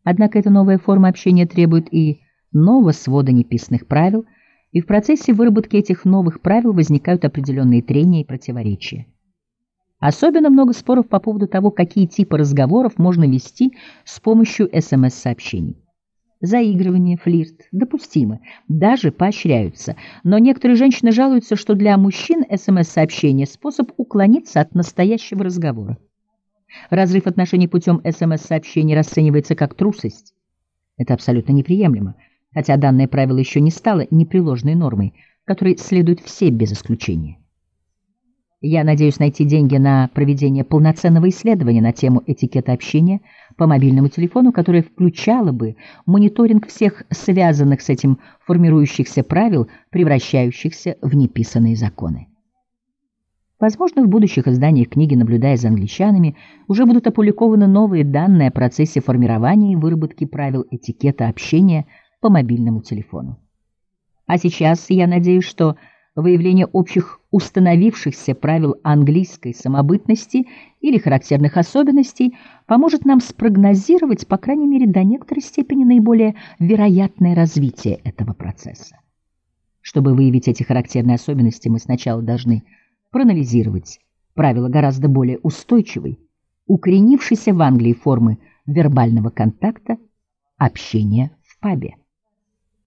Однако эта новая форма общения требует и нового свода неписанных правил, и в процессе выработки этих новых правил возникают определенные трения и противоречия. Особенно много споров по поводу того, какие типы разговоров можно вести с помощью СМС-сообщений. Заигрывание, флирт допустимы, даже поощряются, но некоторые женщины жалуются, что для мужчин СМС-сообщение – способ уклониться от настоящего разговора. Разрыв отношений путем СМС-сообщений расценивается как трусость. Это абсолютно неприемлемо, хотя данное правило еще не стало непреложной нормой, которой следуют все без исключения. Я надеюсь найти деньги на проведение полноценного исследования на тему этикета общения по мобильному телефону, которое включало бы мониторинг всех связанных с этим формирующихся правил, превращающихся в неписанные законы. Возможно, в будущих изданиях книги, наблюдая за англичанами, уже будут опубликованы новые данные о процессе формирования и выработки правил этикета общения по мобильному телефону. А сейчас я надеюсь, что выявление общих установившихся правил английской самобытности или характерных особенностей поможет нам спрогнозировать, по крайней мере, до некоторой степени наиболее вероятное развитие этого процесса. Чтобы выявить эти характерные особенности, мы сначала должны проанализировать правила гораздо более устойчивой, укоренившейся в Англии формы вербального контакта, общения в пабе.